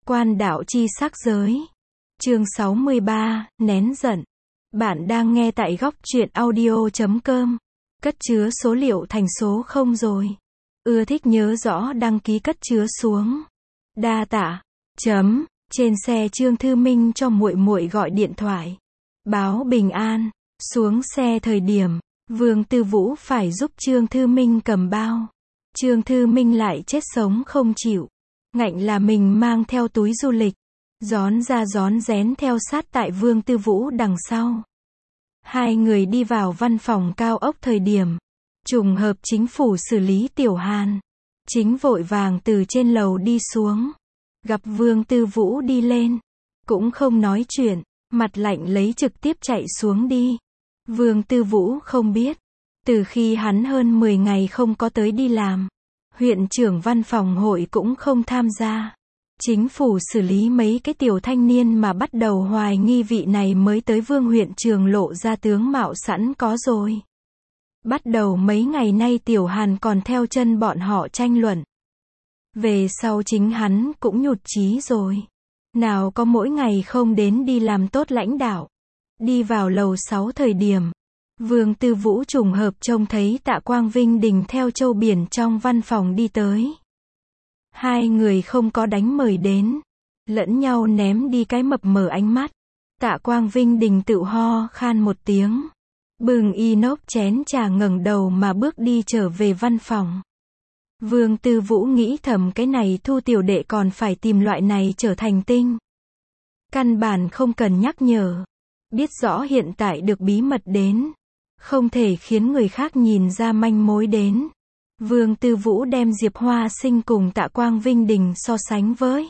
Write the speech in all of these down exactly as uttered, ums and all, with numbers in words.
Quan đạo chi sắc giới. Chương sáu mươi ba, nén giận. Bạn đang nghe tại góc truyện audio chấm com. Cất chứa số liệu thành số không rồi. Ưa thích nhớ rõ đăng ký cất chứa xuống. Đa tạ. Chấm. Trên xe Trương Thư Minh cho muội muội gọi điện thoại. Báo bình an. Xuống xe thời điểm, Vương Tư Vũ phải giúp Trương Thư Minh cầm bao. Trương Thư Minh lại chết sống không chịu. Ngạnh là mình mang theo túi du lịch. Rón ra rón rén theo sát tại Vương Tư Vũ đằng sau. Hai người đi vào văn phòng cao ốc thời điểm. Trùng hợp chính phủ xử lý Tiểu Hàn. Chính vội vàng từ trên lầu đi xuống. Gặp Vương Tư Vũ đi lên. Cũng không nói chuyện. Mặt lạnh lấy trực tiếp chạy xuống đi. Vương Tư Vũ không biết. Từ khi hắn hơn mười ngày không có tới đi làm. Huyện trưởng văn phòng hội cũng không tham gia. Chính phủ xử lý mấy cái tiểu thanh niên mà bắt đầu hoài nghi vị này mới tới Vương huyện trường lộ ra tướng mạo sẵn có rồi. Bắt đầu mấy ngày nay Tiểu Hàn còn theo chân bọn họ tranh luận. Về sau chính hắn cũng nhụt chí rồi. Nào có mỗi ngày không đến đi làm tốt lãnh đạo. Đi vào lầu sáu thời điểm. Vương Tư Vũ trùng hợp trông thấy Tạ Quang Vinh Đình theo Châu Biển trong văn phòng đi tới. Hai người không có đánh mời đến. Lẫn nhau ném đi cái mập mờ ánh mắt. Tạ Quang Vinh Đình tự ho khan một tiếng. Bừng inox chén trà ngẩng đầu mà bước đi trở về văn phòng. Vương Tư Vũ nghĩ thầm cái này Thu tiểu đệ còn phải tìm loại này trở thành tinh. Căn bản không cần nhắc nhở. Biết rõ hiện tại được bí mật đến. Không thể khiến người khác nhìn ra manh mối đến. Vương Tư Vũ đem Diệp Hoa Sinh cùng Tạ Quang Vinh Đình so sánh với.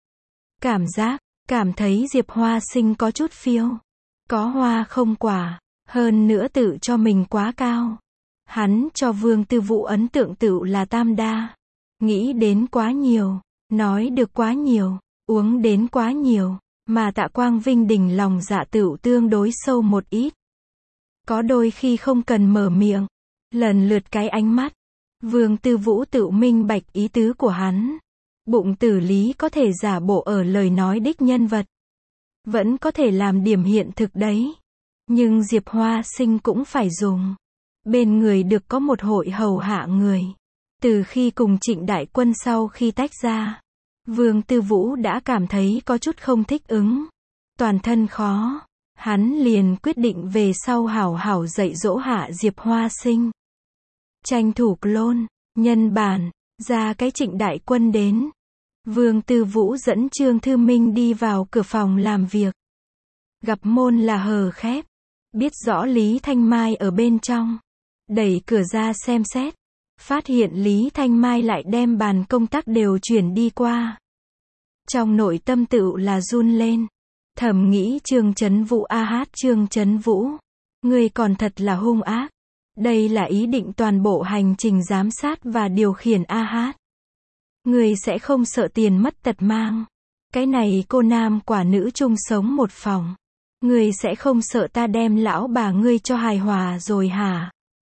Cảm giác, cảm thấy Diệp Hoa Sinh có chút phiêu. Có hoa không quả. Hơn nữa tự cho mình quá cao. Hắn cho Vương Tư Vũ ấn tượng tự là tam đa. Nghĩ đến quá nhiều. Nói được quá nhiều. Uống đến quá nhiều. Mà Tạ Quang Vinh Đình lòng dạ tựu tương đối sâu một ít. Có đôi khi không cần mở miệng. Lần lượt cái ánh mắt. Vương Tư Vũ tự minh bạch ý tứ của hắn. Bụng tử lý có thể giả bộ ở lời nói đích nhân vật. Vẫn có thể làm điểm hiện thực đấy. Nhưng Diệp Hoa Sinh cũng phải dùng. Bên người được có một hội hầu hạ người. Từ khi cùng Trịnh Đại Quân sau khi tách ra. Vương Tư Vũ đã cảm thấy có chút không thích ứng. Toàn thân khó. Hắn liền quyết định về sau hảo hảo dạy dỗ hạ Diệp Hoa Sinh. Tranh thủ clone, nhân bản, ra cái Trịnh Đại Quân đến. Vương Tư Vũ dẫn Trương Thư Minh đi vào cửa phòng làm việc. Gặp môn là hờ khép. Biết rõ Lý Thanh Mai ở bên trong. Đẩy cửa ra xem xét. Phát hiện Lý Thanh Mai lại đem bàn công tác đều chuyển đi qua. Trong nội tâm tựu là run lên. Thầm nghĩ Trương Chấn Vũ a hát Trương Chấn Vũ. Ngươi còn thật là hung ác. Đây là ý định toàn bộ hành trình giám sát và điều khiển a hát. Ngươi sẽ không sợ tiền mất tật mang. Cái này cô nam quả nữ chung sống một phòng. Ngươi sẽ không sợ ta đem lão bà ngươi cho hài hòa rồi hả?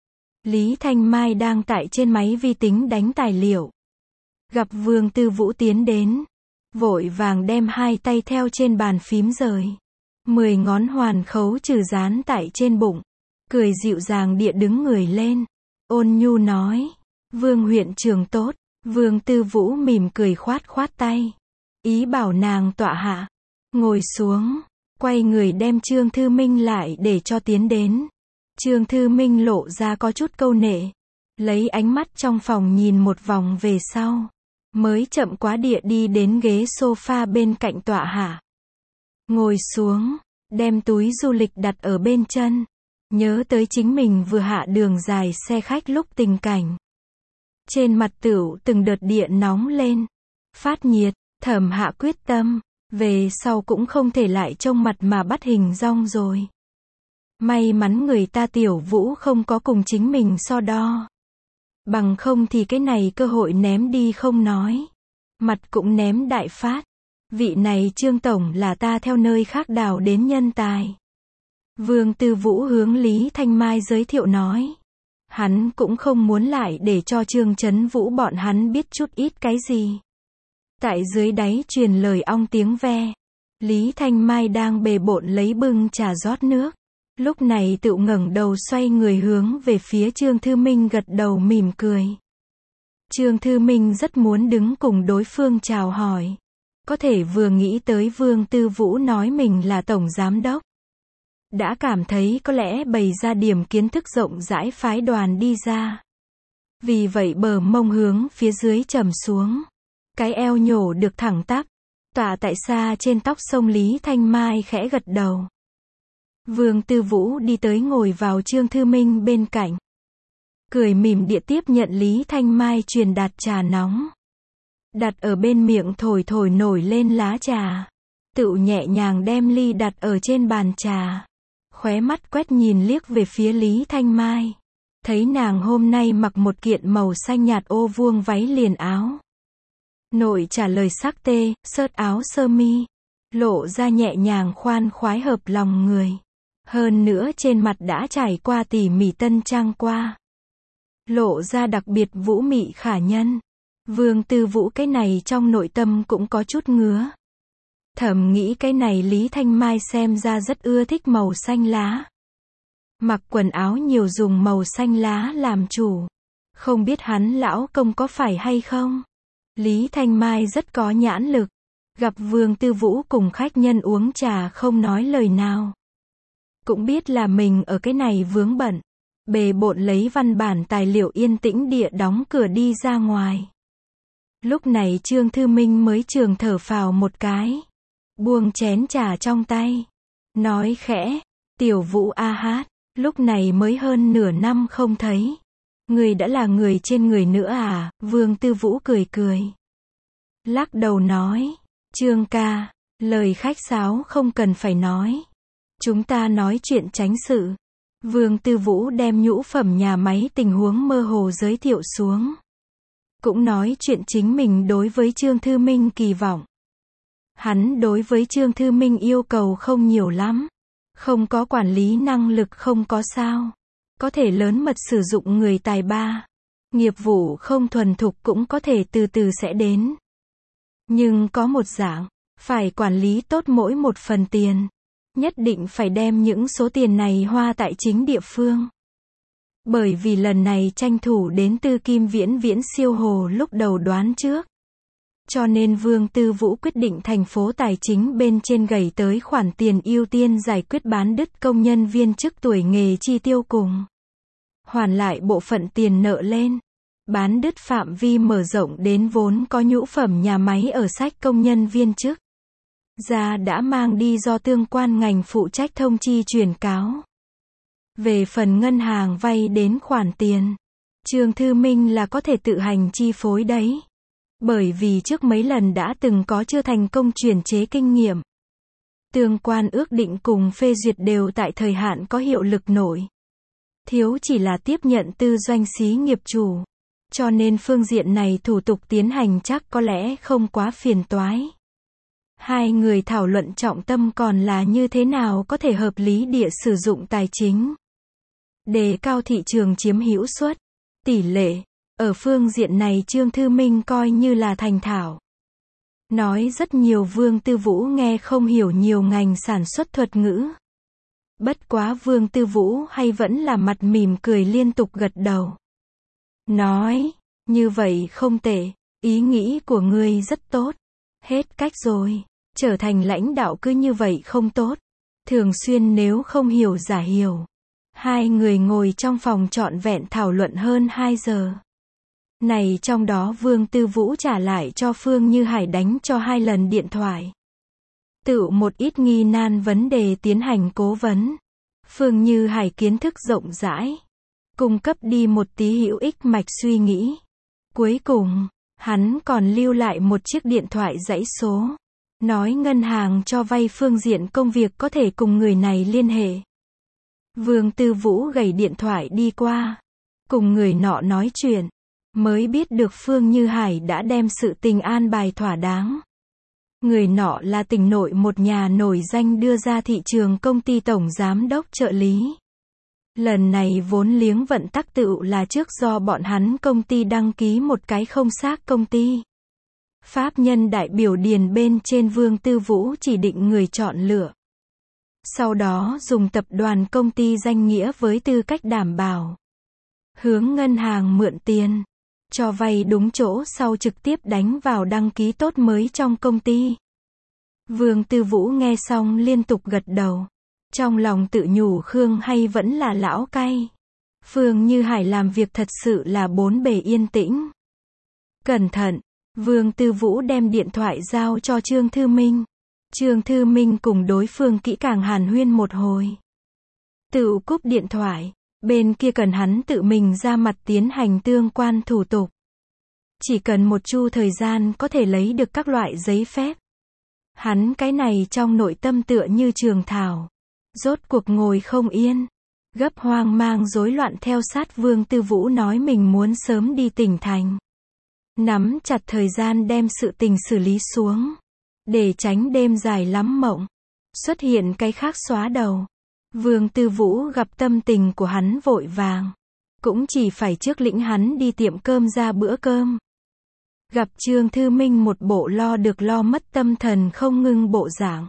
Lý Thanh Mai đang tại trên máy vi tính đánh tài liệu. Gặp Vương Tư Vũ tiến đến. Vội vàng đem hai tay theo trên bàn phím rời. Mười ngón hoàn khấu trừ dán tại trên bụng. Cười dịu dàng địa đứng người lên. Ôn nhu nói. Vương huyện trường tốt. Vương Tư Vũ mỉm cười khoát khoát tay. Ý bảo nàng tọa hạ. Ngồi xuống. Quay người đem Trương Thư Minh lại để cho tiến đến. Trương Thư Minh lộ ra có chút câu nệ. Lấy ánh mắt trong phòng nhìn một vòng về sau. Mới chậm quá địa đi đến ghế sofa bên cạnh tọa hạ. Ngồi xuống. Đem túi du lịch đặt ở bên chân. Nhớ tới chính mình vừa hạ đường dài xe khách lúc tình cảnh. Trên mặt tửu từng đợt địa nóng lên. Phát nhiệt. Thẩm hạ quyết tâm. Về sau cũng không thể lại trông mặt mà bắt hình dong rồi. May mắn người ta Tiểu Vũ không có cùng chính mình so đo. Bằng không thì cái này cơ hội ném đi không nói. Mặt cũng ném đại phát. Vị này Trương Tổng là ta theo nơi khác đào đến nhân tài. Vương Tư Vũ hướng Lý Thanh Mai giới thiệu nói. Hắn cũng không muốn lại để cho Trương Chấn Vũ bọn hắn biết chút ít cái gì. Tại dưới đáy truyền lời ong tiếng ve. Lý Thanh Mai đang bề bộn lấy bưng trà rót nước. Lúc này Tựu ngẩng đầu xoay người hướng về phía Trương Thư Minh gật đầu mỉm cười. Trương Thư Minh rất muốn đứng cùng đối phương chào hỏi. Có thể vừa nghĩ tới Vương Tư Vũ nói mình là tổng giám đốc. Đã cảm thấy có lẽ bày ra điểm kiến thức rộng rãi phái đoàn đi ra. Vì vậy bờ mông hướng phía dưới trầm xuống. Cái eo nhổ được thẳng tắp. Tọa tại xa trên tóc sông Lý Thanh Mai khẽ gật đầu. Vương Tư Vũ đi tới ngồi vào Trương Thư Minh bên cạnh. Cười mỉm địa tiếp nhận Lý Thanh Mai truyền đạt trà nóng. Đặt ở bên miệng thổi thổi nổi lên lá trà. Tựu nhẹ nhàng đem ly đặt ở trên bàn trà. Khóe mắt quét nhìn liếc về phía Lý Thanh Mai. Thấy nàng hôm nay mặc một kiện màu xanh nhạt ô vuông váy liền áo. Nội trả lời sắc tê, sớt áo sơ mi. Lộ ra nhẹ nhàng khoan khoái hợp lòng người. Hơn nữa trên mặt đã trải qua tỉ mỉ tân trang qua. Lộ ra đặc biệt vũ mị khả nhân. Vương Tư Vũ cái này trong nội tâm cũng có chút ngứa. Thầm nghĩ cái này Lý Thanh Mai xem ra rất ưa thích màu xanh lá. Mặc quần áo nhiều dùng màu xanh lá làm chủ. Không biết hắn lão công có phải hay không? Lý Thanh Mai rất có nhãn lực. Gặp Vương Tư Vũ cùng khách nhân uống trà không nói lời nào. Cũng biết là mình ở cái này vướng bận. Bề bộn lấy văn bản tài liệu yên tĩnh địa đóng cửa đi ra ngoài. Lúc này Trương Thư Minh mới trường thở phào một cái. Buông chén trà trong tay. Nói khẽ, Tiểu Vũ a hát, lúc này mới hơn nửa năm không thấy. Người đã là người trên người nữa à? Vương Tư Vũ cười cười. Lắc đầu nói, Trương ca, lời khách sáo không cần phải nói. Chúng ta nói chuyện chánh sự. Vương Tư Vũ đem nhũ phẩm nhà máy tình huống mơ hồ giới thiệu xuống. Cũng nói chuyện chính mình đối với Trương Thư Minh kỳ vọng. Hắn đối với Trương Thư Minh yêu cầu không nhiều lắm. Không có quản lý năng lực không có sao. Có thể lớn mật sử dụng người tài ba. Nghiệp vụ không thuần thục cũng có thể từ từ sẽ đến. Nhưng có một dạng, phải quản lý tốt mỗi một phần tiền. Nhất định phải đem những số tiền này hoa tại chính địa phương. Bởi vì lần này tranh thủ đến Tư Kim Viễn Viễn siêu hồ lúc đầu đoán trước. Cho nên Vương Tư Vũ quyết định thành phố tài chính bên trên gầy tới khoản tiền ưu tiên giải quyết bán đứt công nhân viên chức tuổi nghề chi tiêu cùng. Hoàn lại bộ phận tiền nợ lên. Bán đứt phạm vi mở rộng đến vốn có nhũ phẩm nhà máy ở sách công nhân viên chức. Ra đã mang đi do tương quan ngành phụ trách thông chi truyền cáo. Về phần ngân hàng vay đến khoản tiền, Trương Thư Minh là có thể tự hành chi phối đấy. Bởi vì trước mấy lần đã từng có chưa thành công chuyển chế kinh nghiệm. Tương quan ước định cùng phê duyệt đều tại thời hạn có hiệu lực nổi. Thiếu chỉ là tiếp nhận tư doanh xí nghiệp chủ. Cho nên phương diện này thủ tục tiến hành chắc có lẽ không quá phiền toái. Hai người thảo luận trọng tâm còn là như thế nào có thể hợp lý địa sử dụng tài chính. Đề cao thị trường chiếm hữu suất, tỷ lệ. Ở phương diện này Trương Thư Minh coi như là thành thạo. Nói rất nhiều Vương Tư Vũ nghe không hiểu nhiều ngành sản xuất thuật ngữ. Bất quá Vương Tư Vũ hay vẫn là mặt mỉm cười liên tục gật đầu. Nói, như vậy không tệ, ý nghĩ của ngươi rất tốt. Hết cách rồi, trở thành lãnh đạo cứ như vậy không tốt. Thường xuyên nếu không hiểu giả hiểu. Hai người ngồi trong phòng trọn vẹn thảo luận hơn hai giờ. Này trong đó Vương Tư Vũ trả lại cho Phương Như Hải đánh cho hai lần điện thoại. Tự một ít nghi nan vấn đề tiến hành cố vấn. Phương Như Hải kiến thức rộng rãi. Cung cấp đi một tí hữu ích mạch suy nghĩ. Cuối cùng, hắn còn lưu lại một chiếc điện thoại dãy số. Nói ngân hàng cho vay phương diện công việc có thể cùng người này liên hệ. Vương Tư Vũ gầy điện thoại đi qua. Cùng người nọ nói chuyện. Mới biết được Phương Như Hải đã đem sự tình an bài thỏa đáng. Người nọ là tỉnh nội một nhà nổi danh đưa ra thị trường công ty tổng giám đốc trợ lý. Lần này vốn liếng vận tắc tựu là trước do bọn hắn công ty đăng ký một cái không xác công ty. Pháp nhân đại biểu điền bên trên Vương Tư Vũ chỉ định người chọn lựa. Sau đó dùng tập đoàn công ty danh nghĩa với tư cách đảm bảo. Hướng ngân hàng mượn tiền. Cho vay đúng chỗ sau trực tiếp đánh vào đăng ký tốt mới trong công ty. Vương Tư Vũ nghe xong liên tục gật đầu. Trong lòng tự nhủ Khương hay vẫn là lão cay. Phương Như Hải làm việc thật sự là bốn bề yên tĩnh. Cẩn thận, Vương Tư Vũ đem điện thoại giao cho Trương Thư Minh. Trương Thư Minh cùng đối phương kỹ càng hàn huyên một hồi. Tự cúp điện thoại, bên kia cần hắn tự mình ra mặt tiến hành tương quan thủ tục. Chỉ cần một chu thời gian có thể lấy được các loại giấy phép. Hắn cái này trong nội tâm tựa như trường thảo. Rốt cuộc ngồi không yên. Gấp hoang mang rối loạn theo sát Vương Tư Vũ nói mình muốn sớm đi tỉnh thành. Nắm chặt thời gian đem sự tình xử lý xuống. Để tránh đêm dài lắm mộng. Xuất hiện cái khác xóa đầu. Vương Tư Vũ gặp tâm tình của hắn vội vàng. Cũng chỉ phải trước lĩnh hắn đi tiệm cơm ra bữa cơm. Gặp Trương Thư Minh một bộ lo được lo mất tâm thần không ngưng bộ dạng.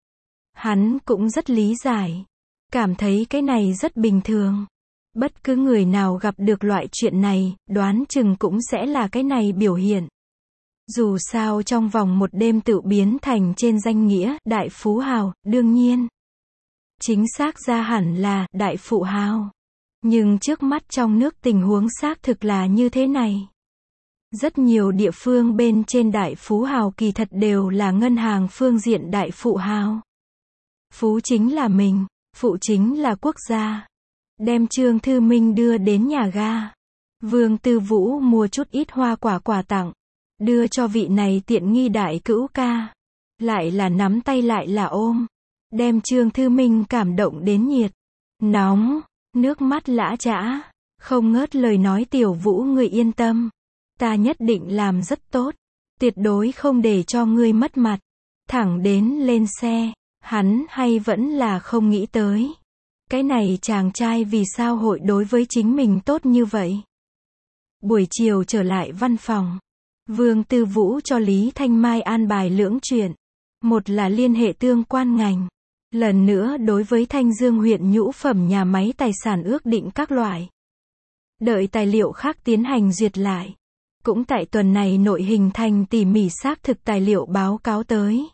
Hắn cũng rất lý giải. Cảm thấy cái này rất bình thường. Bất cứ người nào gặp được loại chuyện này, đoán chừng cũng sẽ là cái này biểu hiện. Dù sao trong vòng một đêm tự biến thành trên danh nghĩa đại phú hào, đương nhiên. Chính xác ra hẳn là đại phụ hào. Nhưng trước mắt trong nước tình huống xác thực là như thế này. Rất nhiều địa phương bên trên đại phú hào kỳ thật đều là ngân hàng phương diện đại phụ hào. Phú chính là mình, phụ chính là quốc gia. Đem Trương Thư Minh đưa đến nhà ga. Vương Tư Vũ mua chút ít hoa quả quà tặng. Đưa cho vị này tiện nghi đại cữu ca. Lại là nắm tay lại là ôm. Đem Trương Thư Minh cảm động đến nhiệt. Nóng, nước mắt lã chã. Không ngớt lời nói Tiểu Vũ ngươi yên tâm. Ta nhất định làm rất tốt. Tuyệt đối không để cho ngươi mất mặt. Thẳng đến lên xe. Hắn hay vẫn là không nghĩ tới. Cái này chàng trai vì sao hội đối với chính mình tốt như vậy. Buổi chiều trở lại văn phòng. Vương Tư Vũ cho Lý Thanh Mai an bài lưỡng chuyện. Một là liên hệ tương quan ngành. Lần nữa đối với Thanh Dương huyện nhũ phẩm nhà máy tài sản ước định các loại. Đợi tài liệu khác tiến hành duyệt lại. Cũng tại tuần này nội hình thành tỉ mỉ xác thực tài liệu báo cáo tới.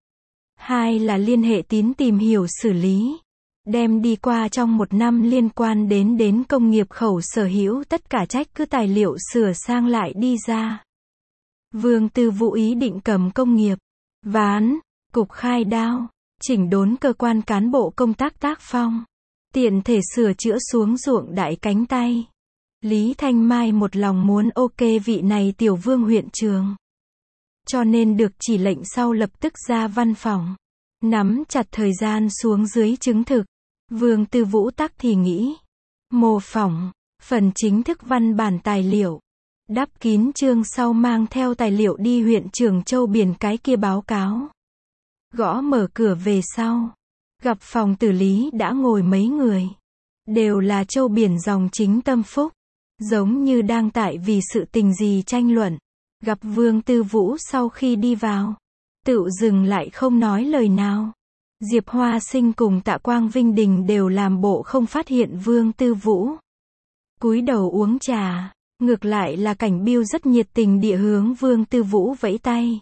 Hai là liên hệ tín tìm hiểu xử lý. Đem đi qua trong một năm liên quan đến đến công nghiệp khẩu sở hữu tất cả trách cứ tài liệu sửa sang lại đi ra. Vương Tư Vũ ý định cầm công nghiệp, ván, cục khai đao, chỉnh đốn cơ quan cán bộ công tác tác phong. Tiện thể sửa chữa xuống ruộng đại cánh tay. Lý Thanh Mai một lòng muốn ok vị này tiểu vương huyện trường. Cho nên được chỉ lệnh sau lập tức ra văn phòng. Nắm chặt thời gian xuống dưới chứng thực. Vương Tư Vũ tắc thì nghĩ. Mô phỏng, phần chính thức văn bản tài liệu. Đắp kín chương sau mang theo tài liệu đi huyện Trường Châu Biển cái kia báo cáo. Gõ mở cửa về sau. Gặp phòng tử lý đã ngồi mấy người. Đều là Châu Biển dòng chính tâm phúc. Giống như đang tại vì sự tình gì tranh luận. Gặp Vương Tư Vũ sau khi đi vào. Tự dừng lại không nói lời nào. Diệp Hoa Sinh cùng Tạ Quang Vinh Đình đều làm bộ không phát hiện Vương Tư Vũ. Cúi đầu uống trà. Ngược lại là Cảnh Biêu rất nhiệt tình địa hướng Vương Tư Vũ vẫy tay.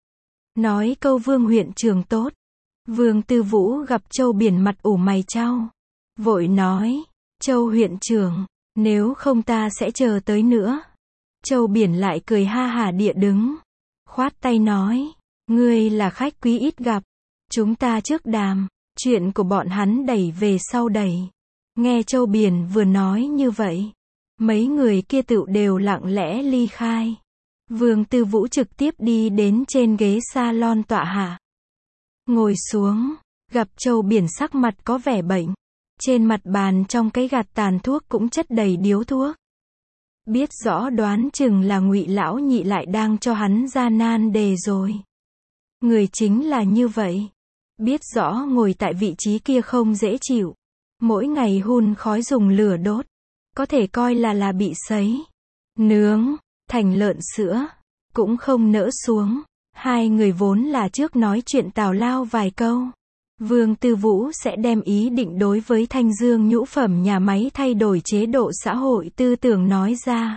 Nói câu Vương huyện trường tốt. Vương Tư Vũ gặp Châu Biển mặt ủ mày chau. Vội nói. Châu huyện trưởng. Nếu không ta sẽ chờ tới nữa. Châu Biển lại cười ha hả địa đứng. Khoát tay nói. Ngươi là khách quý ít gặp. Chúng ta trước đàm. Chuyện của bọn hắn đẩy về sau đẩy. Nghe Châu Biển vừa nói như vậy. Mấy người kia tựu đều lặng lẽ ly khai. Vương Tư Vũ trực tiếp đi đến trên ghế salon tọa hạ. Ngồi xuống. Gặp Châu Biển sắc mặt có vẻ bệnh. Trên mặt bàn trong cái gạt tàn thuốc cũng chất đầy điếu thuốc. Biết rõ đoán chừng là Ngụy lão nhị lại đang cho hắn ra nan đề rồi. Người chính là như vậy. Biết rõ ngồi tại vị trí kia không dễ chịu. Mỗi ngày hun khói dùng lửa đốt. Có thể coi là là bị sấy. Nướng. Thành lợn sữa. cũng không nỡ xuống. Hai người vốn là trước nói chuyện tào lao vài câu. Vương Tư Vũ sẽ đem ý định đối với Thanh Dương nhũ phẩm nhà máy thay đổi chế độ xã hội tư tưởng nói ra.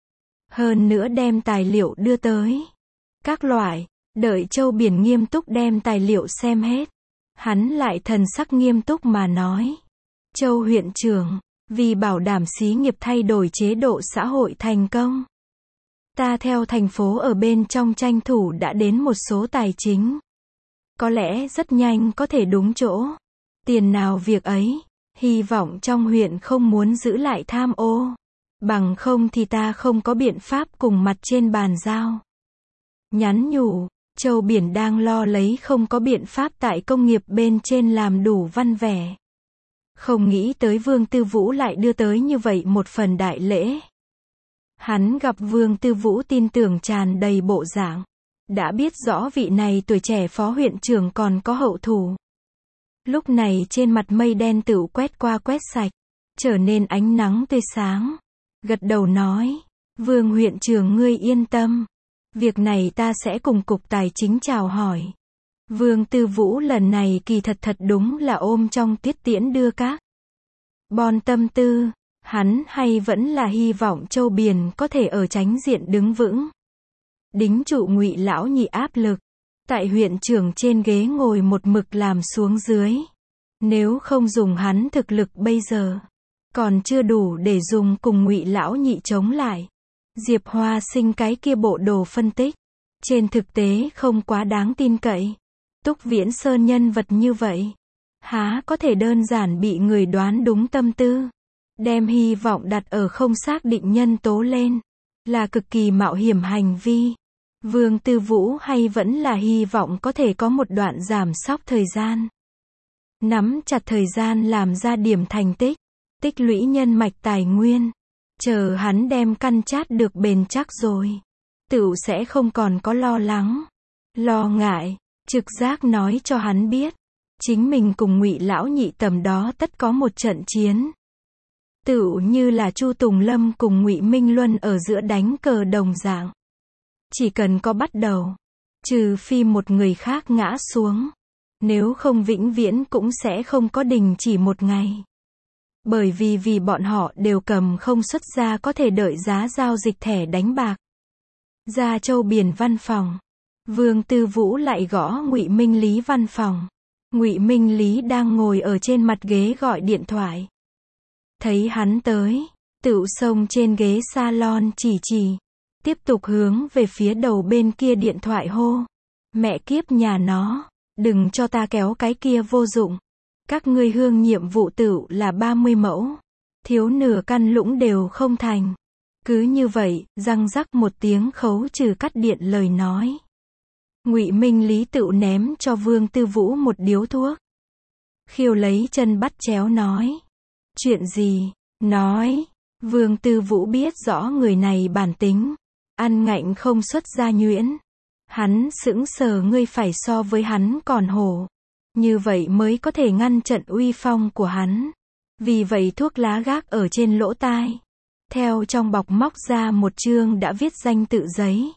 Hơn nữa đem tài liệu đưa tới. Các loại, đợi Châu Biển nghiêm túc đem tài liệu xem hết. Hắn lại thần sắc nghiêm túc mà nói. Châu huyện trưởng, vì bảo đảm xí nghiệp thay đổi chế độ xã hội thành công. Ta theo thành phố ở bên trong tranh thủ đã đến một số tài chính. Có lẽ rất nhanh có thể đúng chỗ. Tiền nào việc ấy, hy vọng trong huyện không muốn giữ lại tham ô. Bằng không thì ta không có biện pháp cùng mặt trên bàn giao. Nhắn nhủ, Châu Biển đang lo lấy không có biện pháp tại công nghiệp bên trên làm đủ văn vẻ. Không nghĩ tới Vương Tư Vũ lại đưa tới như vậy một phần đại lễ. Hắn gặp Vương Tư Vũ tin tưởng tràn đầy bộ dạng. Đã biết rõ vị này tuổi trẻ phó huyện trưởng còn có hậu thủ. Lúc này trên mặt mây đen tựu quét qua quét sạch, trở nên ánh nắng tươi sáng. Gật đầu nói, Vương huyện trưởng ngươi yên tâm. Việc này ta sẽ cùng cục tài chính chào hỏi. Vương Tư Vũ lần này kỳ thật thật đúng là ôm trong tiết tiễn đưa các bon tâm tư. Hắn hay vẫn là hy vọng Châu Biển có thể ở chánh diện đứng vững. Đính trụ Ngụy lão nhị áp lực. Tại huyện trưởng trên ghế ngồi một mực làm xuống dưới. Nếu không dùng hắn thực lực bây giờ, còn chưa đủ để dùng cùng Ngụy lão nhị chống lại. Diệp Hoa Sinh cái kia bộ đồ phân tích. Trên thực tế không quá đáng tin cậy. Túc Viễn Sơn nhân vật như vậy. Há có thể đơn giản bị người đoán đúng tâm tư. Đem hy vọng đặt ở không xác định nhân tố lên. Là cực kỳ mạo hiểm hành vi. Vương Tư Vũ hay vẫn là hy vọng có thể có một đoạn giảm sóc thời gian. Nắm chặt thời gian làm ra điểm thành tích. Tích lũy nhân mạch tài nguyên. Chờ hắn đem căn chát được bền chắc rồi. Tựu sẽ không còn có lo lắng. Lo ngại. Trực giác nói cho hắn biết. Chính mình cùng Ngụy lão nhị tầm đó tất có một trận chiến. Tựu như là Chu Tùng Lâm cùng Ngụy Minh Luân ở giữa đánh cờ đồng dạng. Chỉ cần có bắt đầu. Trừ phi một người khác ngã xuống. Nếu không vĩnh viễn cũng sẽ không có đình chỉ một ngày. Bởi vì vì bọn họ đều cầm không xuất ra có thể đợi giá giao dịch thẻ đánh bạc. Ra Châu Biển văn phòng. Vương Tư Vũ lại gõ Ngụy Minh Lý văn phòng. Ngụy Minh Lý đang ngồi ở trên mặt ghế gọi điện thoại. Thấy hắn tới, tựu xông trên ghế salon chỉ chỉ. Tiếp tục hướng về phía đầu bên kia điện thoại hô. Mẹ kiếp nhà nó, đừng cho ta kéo cái kia vô dụng. Các ngươi hương nhiệm vụ tựu là ba mươi mẫu. Thiếu nửa căn lũng đều không thành. Cứ như vậy, răng rắc một tiếng khấu trừ cắt điện lời nói. Ngụy Minh Lý tựu ném cho Vương Tư Vũ một điếu thuốc. Khiêu lấy chân bắt chéo nói. Chuyện gì? Nói. Vương Tư Vũ biết rõ người này bản tính. Ăn ngạnh không xuất ra nhuyễn. Hắn sững sờ ngươi phải so với hắn còn hổ. Như vậy mới có thể ngăn trận uy phong của hắn. Vì vậy thuốc lá gác ở trên lỗ tai. Theo trong bọc móc ra một chương đã viết danh tự giấy.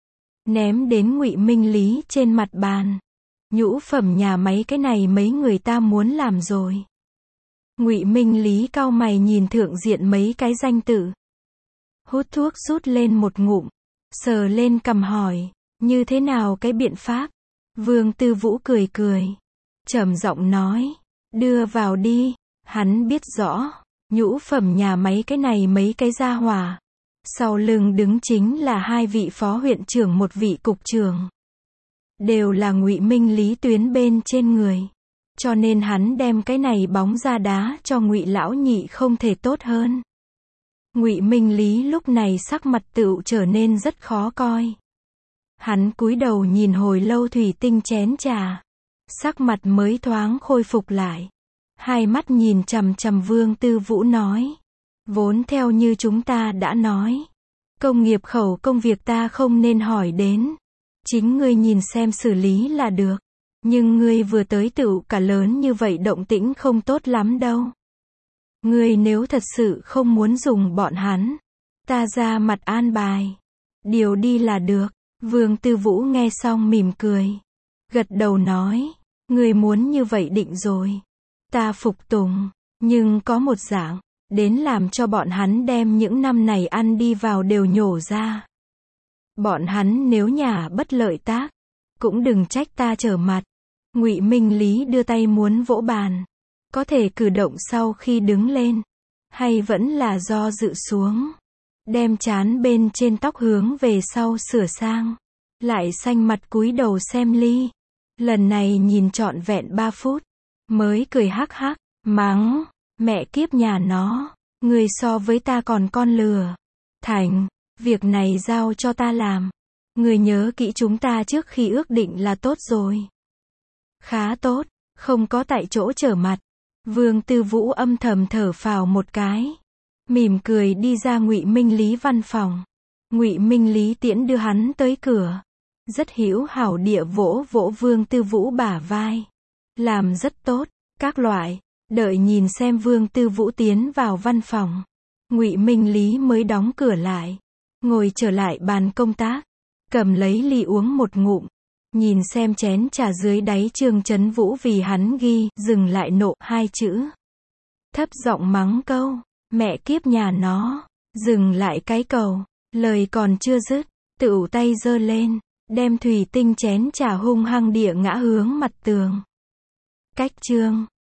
Ném đến Ngụy Minh Lý trên mặt bàn. Nhũ phẩm nhà máy cái này mấy người ta muốn làm rồi. Ngụy Minh Lý cau mày nhìn thượng diện mấy cái danh tự. Hút thuốc rút lên một ngụm. Sờ lên cằm hỏi. Như thế nào cái biện pháp? Vương Tư Vũ cười cười. Trầm giọng nói. Đưa vào đi. Hắn biết rõ. Nhũ phẩm nhà máy cái này mấy cái gia hỏa. Sau lưng đứng chính là hai vị phó huyện trưởng một vị cục trưởng. Đều là Ngụy Minh Lý tuyến bên trên người. Cho nên hắn đem cái này bóng ra đá cho Ngụy lão nhị không thể tốt hơn. Ngụy Minh Lý lúc này sắc mặt tựu trở nên rất khó coi. Hắn cúi đầu nhìn hồi lâu thủy tinh chén trà. Sắc mặt mới thoáng khôi phục lại. Hai mắt nhìn chằm chằm Vương Tư Vũ nói. Vốn theo như chúng ta đã nói. Công nghiệp khẩu công việc ta không nên hỏi đến. Chính ngươi nhìn xem xử lý là được. Nhưng ngươi vừa tới tựu cả lớn như vậy động tĩnh không tốt lắm đâu. Ngươi nếu thật sự không muốn dùng bọn hắn. Ta ra mặt an bài. Điều đi là được. Vương Tư Vũ nghe xong mỉm cười. Gật đầu nói, người muốn như vậy định rồi. Ta phục tùng, nhưng có một dạng, đến làm cho bọn hắn đem những năm này ăn đi vào đều nhổ ra. Bọn hắn nếu nhà bất lợi tác, cũng đừng trách ta trở mặt. Ngụy Minh Lý đưa tay muốn vỗ bàn. Có thể cử động sau khi đứng lên, hay vẫn là do dự xuống. Đem trán bên trên tóc hướng về sau sửa sang. Lại xanh mặt cúi đầu xem ly. Lần này nhìn trọn vẹn ba phút. Mới cười hắc hắc, mắng, mẹ kiếp nhà nó. Người so với ta còn con lừa. Thành, việc này giao cho ta làm. Người nhớ kỹ chúng ta trước khi ước định là tốt rồi. Khá tốt, không có tại chỗ trở mặt. Vương Tư Vũ âm thầm thở phào một cái. Mỉm cười đi ra Ngụy Minh Lý văn phòng. Ngụy Minh Lý tiễn đưa hắn tới cửa. Rất hữu hảo địa vỗ vỗ Vương Tư Vũ bả vai. Làm rất tốt, các loại. Đợi nhìn xem Vương Tư Vũ tiến vào văn phòng. Ngụy Minh Lý mới đóng cửa lại. Ngồi trở lại bàn công tác. Cầm lấy ly uống một ngụm. Nhìn xem chén trà dưới đáy Trương Chấn Vũ vì hắn ghi, dừng lại nộ, hai chữ. Thấp giọng mắng câu, mẹ kiếp nhà nó, dừng lại cái cầu, lời còn chưa dứt, tựu tay giơ lên, đem thủy tinh chén trà hung hăng địa ngã hướng mặt tường. Cách Trương